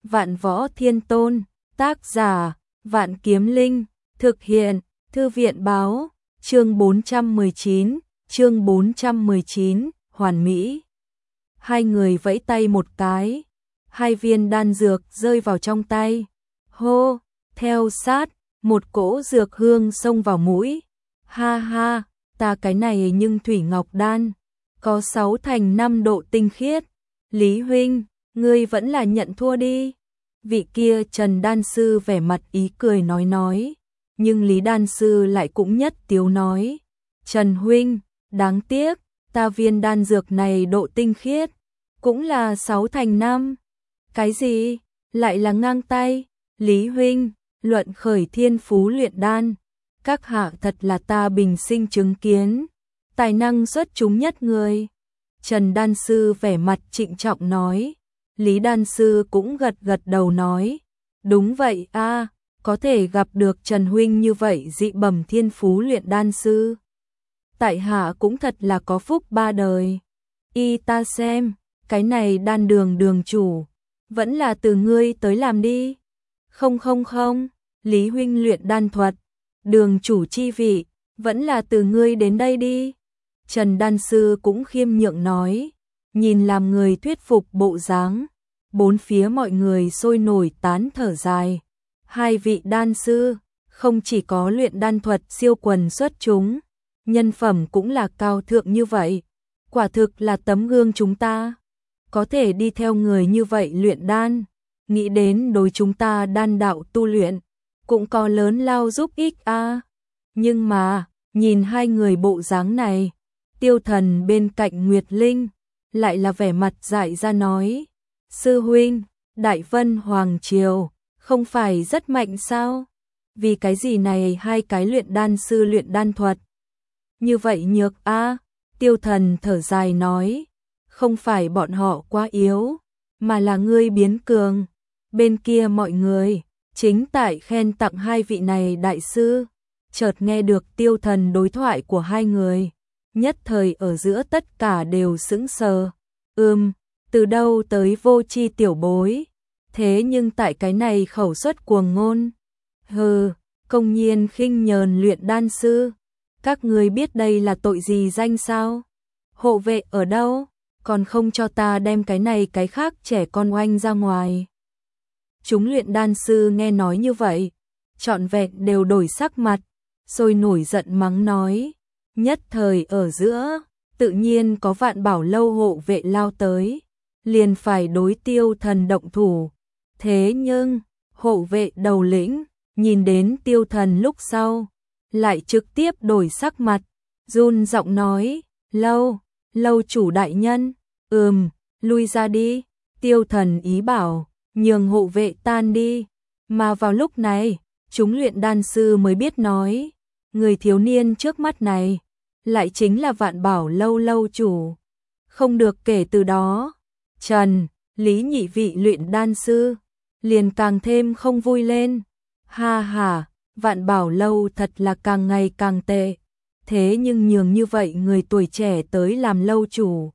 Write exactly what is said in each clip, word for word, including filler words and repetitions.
Vạn Võ Thiên Tôn, tác giả, Vạn Kiếm Linh, thực hiện, Thư viện báo, chương bốn trăm mười chín, chương bốn trăm mười chín, hoàn mỹ. Hai người vẫy tay một cái, hai viên đan dược rơi vào trong tay. Hô, theo sát, một cỗ dược hương xông vào mũi. Ha ha, ta cái này nhưng thủy ngọc đan, có sáu thành năm độ tinh khiết. Lý huynh, ngươi vẫn là nhận thua đi. Vị kia Trần đan sư vẻ mặt ý cười nói nói, nhưng Lý đan sư lại cũng nhất tiếu nói, Trần huynh, đáng tiếc, ta viên đan dược này độ tinh khiết cũng là sáu thành năm. Cái gì? Lại là ngang tay. Lý huynh, luận khởi thiên phú luyện đan, các hạ thật là ta bình sinh chứng kiến, tài năng xuất chúng nhất người. Trần đan sư vẻ mặt trịnh trọng nói. Lý đan sư cũng gật gật đầu nói, đúng vậy a, có thể gặp được Trần huynh như vậy dị bẩm thiên phú luyện đan sư, tại hạ cũng thật là có phúc ba đời. Y ta xem, cái này đan đường đường chủ, vẫn là từ ngươi tới làm đi. Không không không, Lý huynh luyện đan thuật, đường chủ chi vị, vẫn là từ ngươi đến đây đi. Trần đan sư cũng khiêm nhượng nói, nhìn làm người thuyết phục bộ dáng, bốn phía mọi người sôi nổi tán thở dài. Hai vị đan sư, không chỉ có luyện đan thuật siêu quần xuất chúng, nhân phẩm cũng là cao thượng như vậy, quả thực là tấm gương chúng ta. Có thể đi theo người như vậy luyện đan, nghĩ đến đối chúng ta đan đạo tu luyện, cũng có lớn lao giúp ích a. Nhưng mà, nhìn hai người bộ dáng này, Tiêu Thần bên cạnh Nguyệt Linh, lại là vẻ mặt dại ra nói, sư huynh, Đại Vân Hoàng Triều, không phải rất mạnh sao? Vì cái gì này hai cái luyện đan sư luyện đan thuật? Như vậy nhược a. Tiêu Thần thở dài nói, không phải bọn họ quá yếu, mà là ngươi biến cường. Bên kia mọi người, chính tại khen tặng hai vị này đại sư, chợt nghe được Tiêu Thần đối thoại của hai người, nhất thời ở giữa tất cả đều sững sờ. Ừm, từ đâu tới vô tri tiểu bối, thế nhưng tại cái này khẩu suất cuồng ngôn. Hừ, công nhiên khinh nhờn luyện đan sư, các ngươi biết đây là tội gì danh sao? Hộ vệ ở đâu? Còn không cho ta đem cái này cái khác trẻ con oanh ra ngoài. Chúng luyện đan sư nghe nói như vậy, trọn vẹn đều đổi sắc mặt, sôi nổi giận mắng nói. Nhất thời ở giữa, tự nhiên có Vạn Bảo lâu hộ vệ lao tới, liền phải đối Tiêu Thần động thủ. Thế nhưng, hộ vệ đầu lĩnh, nhìn đến Tiêu Thần lúc sau, lại trực tiếp đổi sắc mặt, run giọng nói, lâu, lâu chủ đại nhân, ừm, lui ra đi. Tiêu Thần ý bảo, nhường hộ vệ tan đi, mà vào lúc này, chúng luyện đan sư mới biết nói, người thiếu niên trước mắt này, lại chính là Vạn Bảo lâu lâu chủ. Không được, kể từ đó, Trần, Lý nhị vị luyện đan sư, liền càng thêm không vui lên. Ha ha, Vạn Bảo lâu thật là càng ngày càng tệ, thế nhưng nhường như vậy người tuổi trẻ tới làm lâu chủ,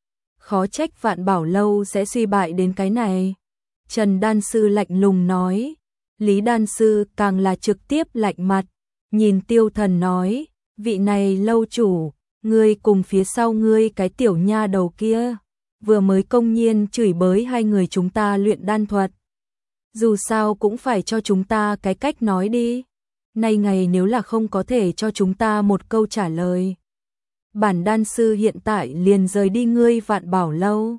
khó trách Vạn Bảo lâu sẽ suy bại đến cái này. Trần đan sư lạnh lùng nói. Lý đan sư càng là trực tiếp lạnh mặt, nhìn Tiêu Thần nói, vị này lâu chủ, ngươi cùng phía sau ngươi cái tiểu nha đầu kia, vừa mới công nhiên chửi bới hai người chúng ta luyện đan thuật. Dù sao cũng phải cho chúng ta cái cách nói đi. Nay ngày nếu là không có thể cho chúng ta một câu trả lời, bản đan sư hiện tại liền rời đi ngươi Vạn Bảo lâu.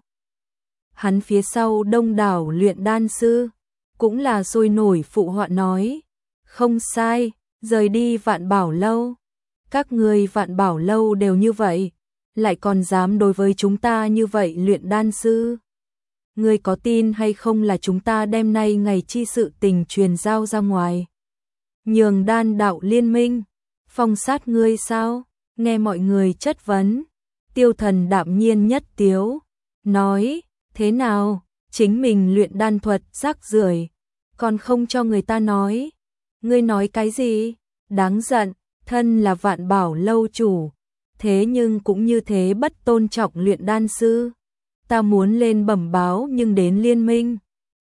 Hắn phía sau đông đảo luyện đan sư, cũng là sôi nổi phụ họa nói, không sai, rời đi Vạn Bảo lâu. Các ngươi Vạn Bảo lâu đều như vậy, lại còn dám đối với chúng ta như vậy luyện đan sư. Ngươi có tin hay không là chúng ta đêm nay ngày chi sự tình truyền giao ra ngoài, nhường đan đạo liên minh phong sát ngươi sao? Nghe mọi người chất vấn, Tiêu Thần đạm nhiên nhất tiếu, nói, thế nào, chính mình luyện đan thuật rác rưởi, còn không cho người ta nói. Ngươi nói cái gì? Đáng giận, thân là Vạn Bảo lâu chủ, thế nhưng cũng như thế bất tôn trọng luyện đan sư. Ta muốn lên bẩm báo nhưng đến liên minh,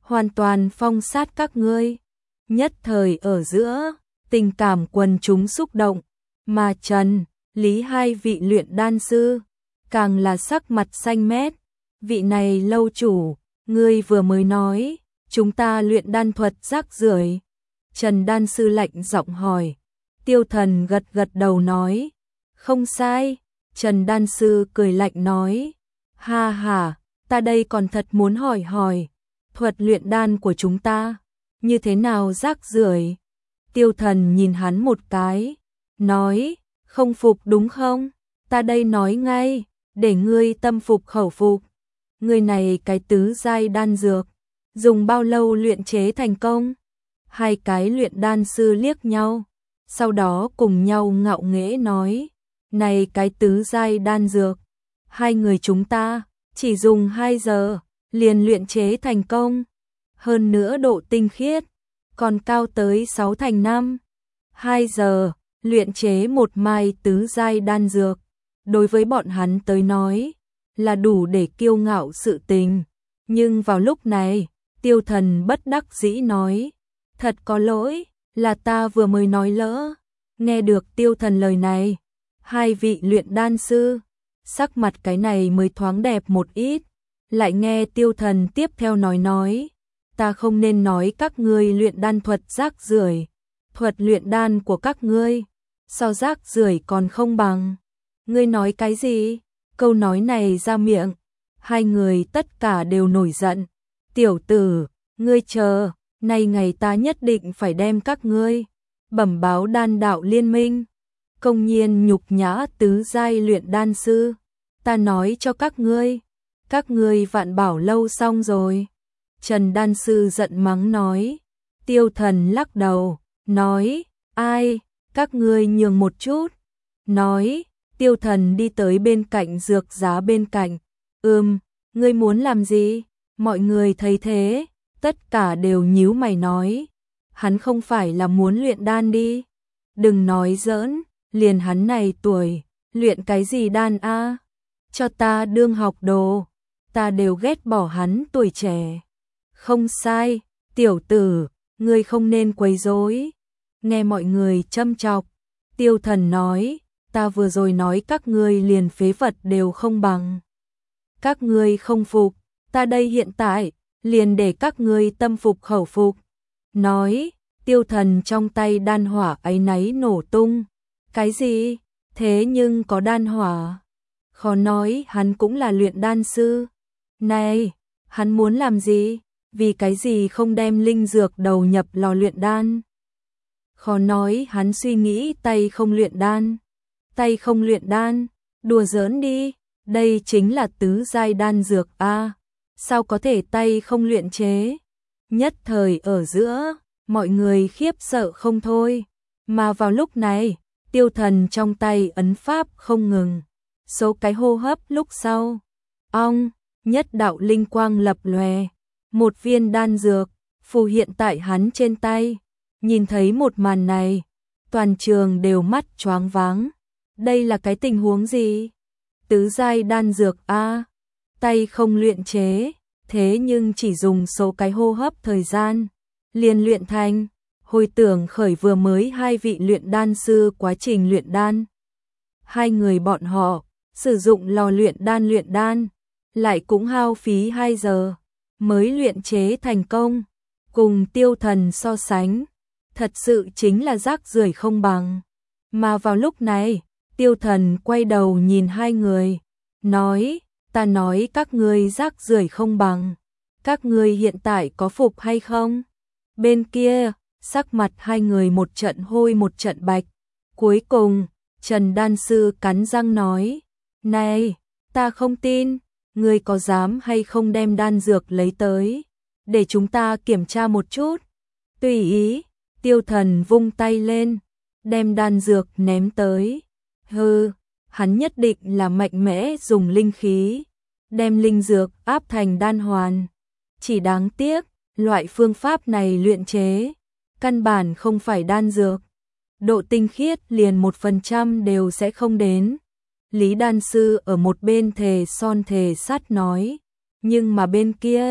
hoàn toàn phong sát các ngươi. Nhất thời ở giữa, tình cảm quần chúng xúc động, mà Trần, Lý hai vị luyện đan sư, càng là sắc mặt xanh mét. Vị này lâu chủ, ngươi vừa mới nói, chúng ta luyện đan thuật rác rưởi. Trần đan sư lạnh giọng hỏi. Tiêu Thần gật gật đầu nói, không sai. Trần đan sư cười lạnh nói, ha ha, ta đây còn thật muốn hỏi hỏi, thuật luyện đan của chúng ta, như thế nào rác rưởi? Tiêu Thần nhìn hắn một cái, nói, không phục đúng không? Ta đây nói ngay, để ngươi tâm phục khẩu phục. Người này cái tứ giai đan dược, dùng bao lâu luyện chế thành công? Hai cái luyện đan sư liếc nhau, sau đó cùng nhau ngạo nghễ nói, này cái tứ giai đan dược, hai người chúng ta chỉ dùng hai giờ liền luyện chế thành công, hơn nữa độ tinh khiết còn cao tới sáu thành năm. Hai giờ luyện chế một mai tứ giai đan dược, đối với bọn hắn tới nói là đủ để kiêu ngạo sự tình. Nhưng vào lúc này, Tiêu Thần bất đắc dĩ nói, thật có lỗi, là ta vừa mới nói lỡ. Nghe được Tiêu Thần lời này, hai vị luyện đan sư, sắc mặt cái này mới thoáng đẹp một ít, lại nghe Tiêu Thần tiếp theo nói nói, ta không nên nói các ngươi luyện đan thuật rác rưởi, thuật luyện đan của các ngươi, sao rác rưởi còn không bằng. Ngươi nói cái gì? Câu nói này ra miệng, hai người tất cả đều nổi giận. Tiểu tử, ngươi chờ, nay ngày ta nhất định phải đem các ngươi bẩm báo đan đạo liên minh, công nhiên nhục nhã tứ giai luyện đan sư. Ta nói cho các ngươi, các ngươi vạn bảo lâu xong rồi. Trần đan sư giận mắng nói. Tiêu Thần lắc đầu, nói, ai, các ngươi nhường một chút. Nói, Tiêu Thần đi tới bên cạnh dược giá bên cạnh. Ừm, ngươi muốn làm gì? Mọi người thấy thế, tất cả đều nhíu mày nói. Hắn không phải là muốn luyện đan đi. Đừng nói giỡn, liền hắn này tuổi, luyện cái gì đan a? Cho ta đương học đồ, ta đều ghét bỏ hắn tuổi trẻ. Không sai, tiểu tử, ngươi không nên quấy rối. Nghe mọi người châm chọc, Tiêu Thần nói, ta vừa rồi nói các ngươi liền phế vật đều không bằng. Các ngươi không phục, ta đây hiện tại, liền để các ngươi tâm phục khẩu phục. Nói, Tiêu Thần trong tay đan hỏa áy náy nổ tung. Cái gì? Thế nhưng có đan hỏa. Khó nói hắn cũng là luyện đan sư. Này, hắn muốn làm gì? Vì cái gì không đem linh dược đầu nhập lò luyện đan? Khó nói hắn suy nghĩ tay không luyện đan. Tay không luyện đan, đùa giỡn đi, đây chính là tứ giai đan dược a, sao có thể tay không luyện chế? Nhất thời ở giữa, mọi người khiếp sợ không thôi, mà vào lúc này, Tiêu Thần trong tay ấn pháp không ngừng, số cái hô hấp lúc sau, ong, nhất đạo linh quang lập lòe, một viên đan dược phù hiện tại hắn trên tay. Nhìn thấy một màn này, toàn trường đều mắt choáng váng. Đây là cái tình huống gì? Tứ giai đan dược a, tay không luyện chế, thế nhưng chỉ dùng số cái hô hấp thời gian liền luyện thành. Hồi tưởng khởi vừa mới hai vị luyện đan sư quá trình luyện đan. Hai người bọn họ sử dụng lò luyện đan luyện đan, lại cũng hao phí hai giờ mới luyện chế thành công. Cùng Tiêu Thần so sánh, thật sự chính là rác rưởi không bằng. Mà vào lúc này, Tiêu Thần quay đầu nhìn hai người, nói, ta nói các ngươi rác rưởi không bằng, các ngươi hiện tại có phục hay không? Bên kia, sắc mặt hai người một trận hôi một trận bạch. Cuối cùng, Trần đan sư cắn răng nói, này, ta không tin, ngươi có dám hay không đem đan dược lấy tới, để chúng ta kiểm tra một chút. Tùy ý, Tiêu Thần vung tay lên, đem đan dược ném tới. Hừ, hắn nhất định là mạnh mẽ dùng linh khí, đem linh dược áp thành đan hoàn. Chỉ đáng tiếc, loại phương pháp này luyện chế, căn bản không phải đan dược. Độ tinh khiết liền một phần trăm đều sẽ không đến. Lý đan sư ở một bên thề son thề sắt nói, nhưng mà bên kia,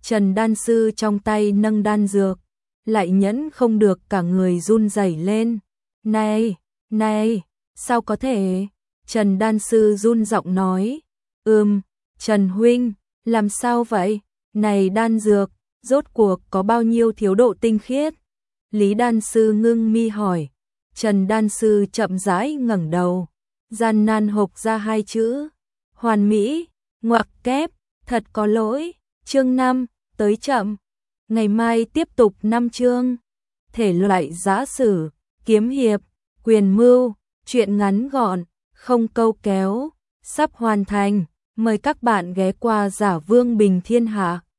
Trần đan sư trong tay nâng đan dược, lại nhẫn không được cả người run rẩy lên. Này, này, sao có thể? Trần đan sư run giọng nói. Ừm, Trần huynh, làm sao vậy? Này đan dược, rốt cuộc có bao nhiêu thiếu độ tinh khiết? Lý đan sư ngưng mi hỏi. Trần đan sư chậm rãi ngẩng đầu, gian nan hộc ra hai chữ. Hoàn mỹ, ngoặc kép, thật có lỗi. Chương năm, tới chậm. Ngày mai tiếp tục năm chương. Thể loại giã sử, kiếm hiệp, quyền mưu, truyện ngắn gọn, không câu kéo, sắp hoàn thành. Mời các bạn ghé qua Giả Vương Bình Thiên Hạ.